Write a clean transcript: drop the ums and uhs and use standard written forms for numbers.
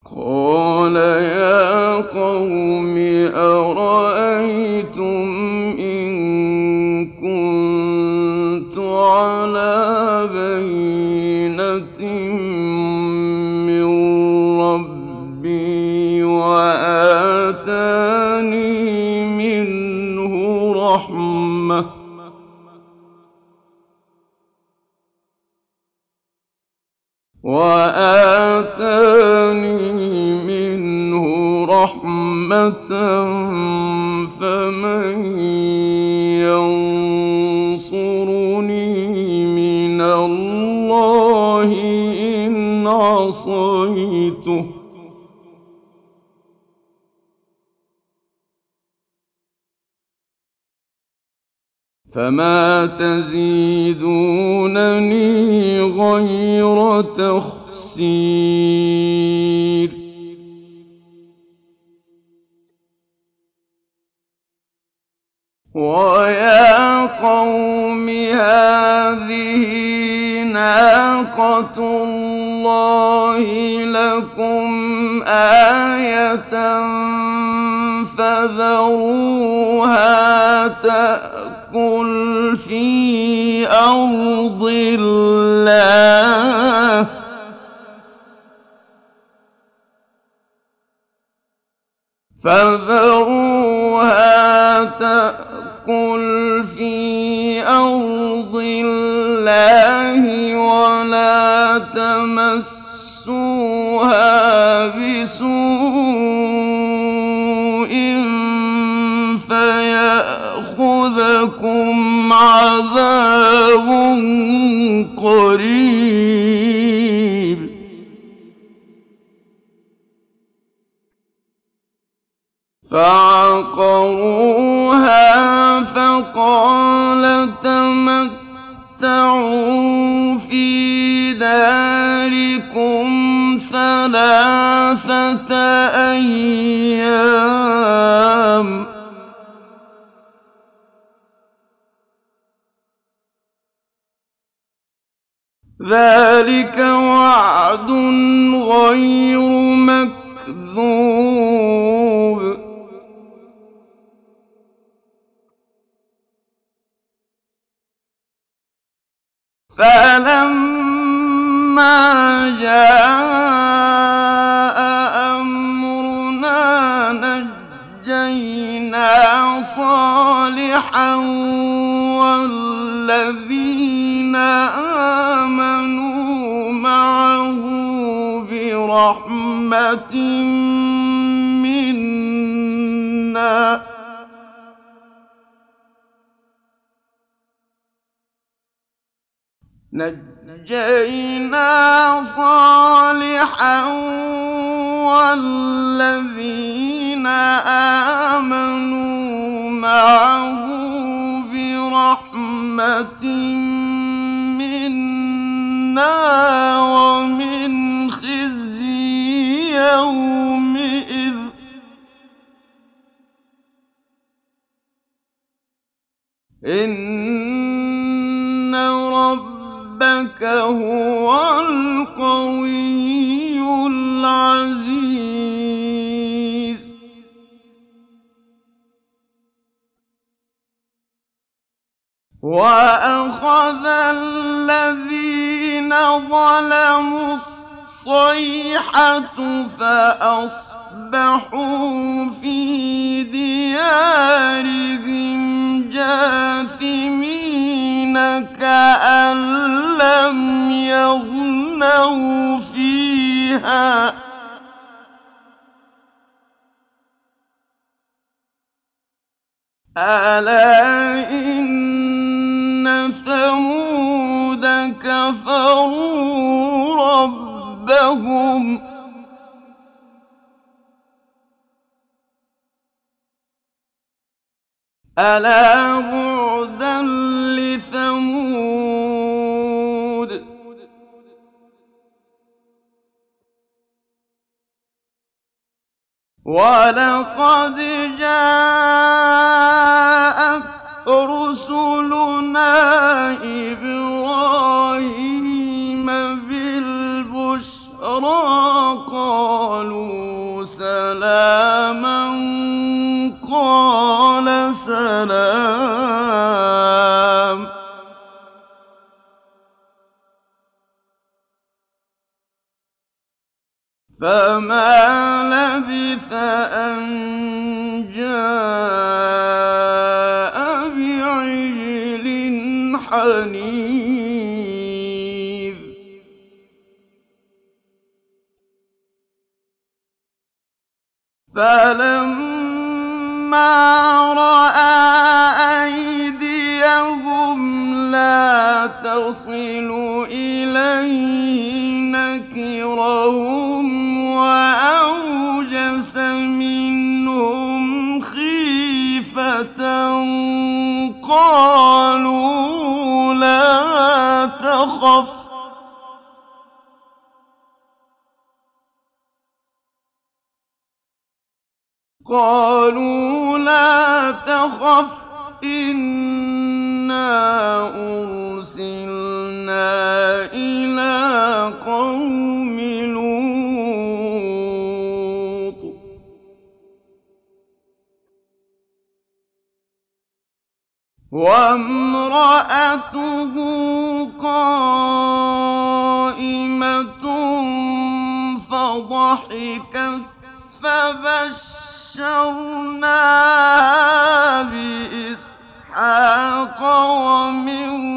قال يا قوم أرأيتم إن كنت على بينة من ربي وآتاني منه رحمة فمن ينصرني من الله إن عصيته فما تزيدونني غير تخسير ويا قوم هذه ناقة الله لكم آية فذروها تأكل في أرض الله ولا تمسوها بسوء فيأخذكم عذاب قريب فعقروها فقال تمتعوا في داركم 3 أيام ذلك وعد غير مكذوب فلما جاء أمرنا نجينا صالحا والذين آمنوا معه برحمة منا نجينا صالحا والذين آمنوا معه برحمة منا ومن خزي يومئذ إن ربك هو القوي العزيز وأخذ الذين ظلموا الصيحة فأصبحوا في ديارهم جاثمين كأن لم يغنوا فيها ألا إن ثمود كفروا ربهم ألا بعدا لثمود ولقد جاءت رسلنا إبراهيم بالبشرى أخرى قالوا سلاما قال سلام. فما لبث أن جاء بعجل حنيذ. فلما رأى أيديهم لا تصل إليه نكرهم وأوجس منهم خيفة قالوا لا تخف إنا أرسلنا إلى قوم لوط. وامرأته قائمة فضحكت فبشرناها بإسحاق ومن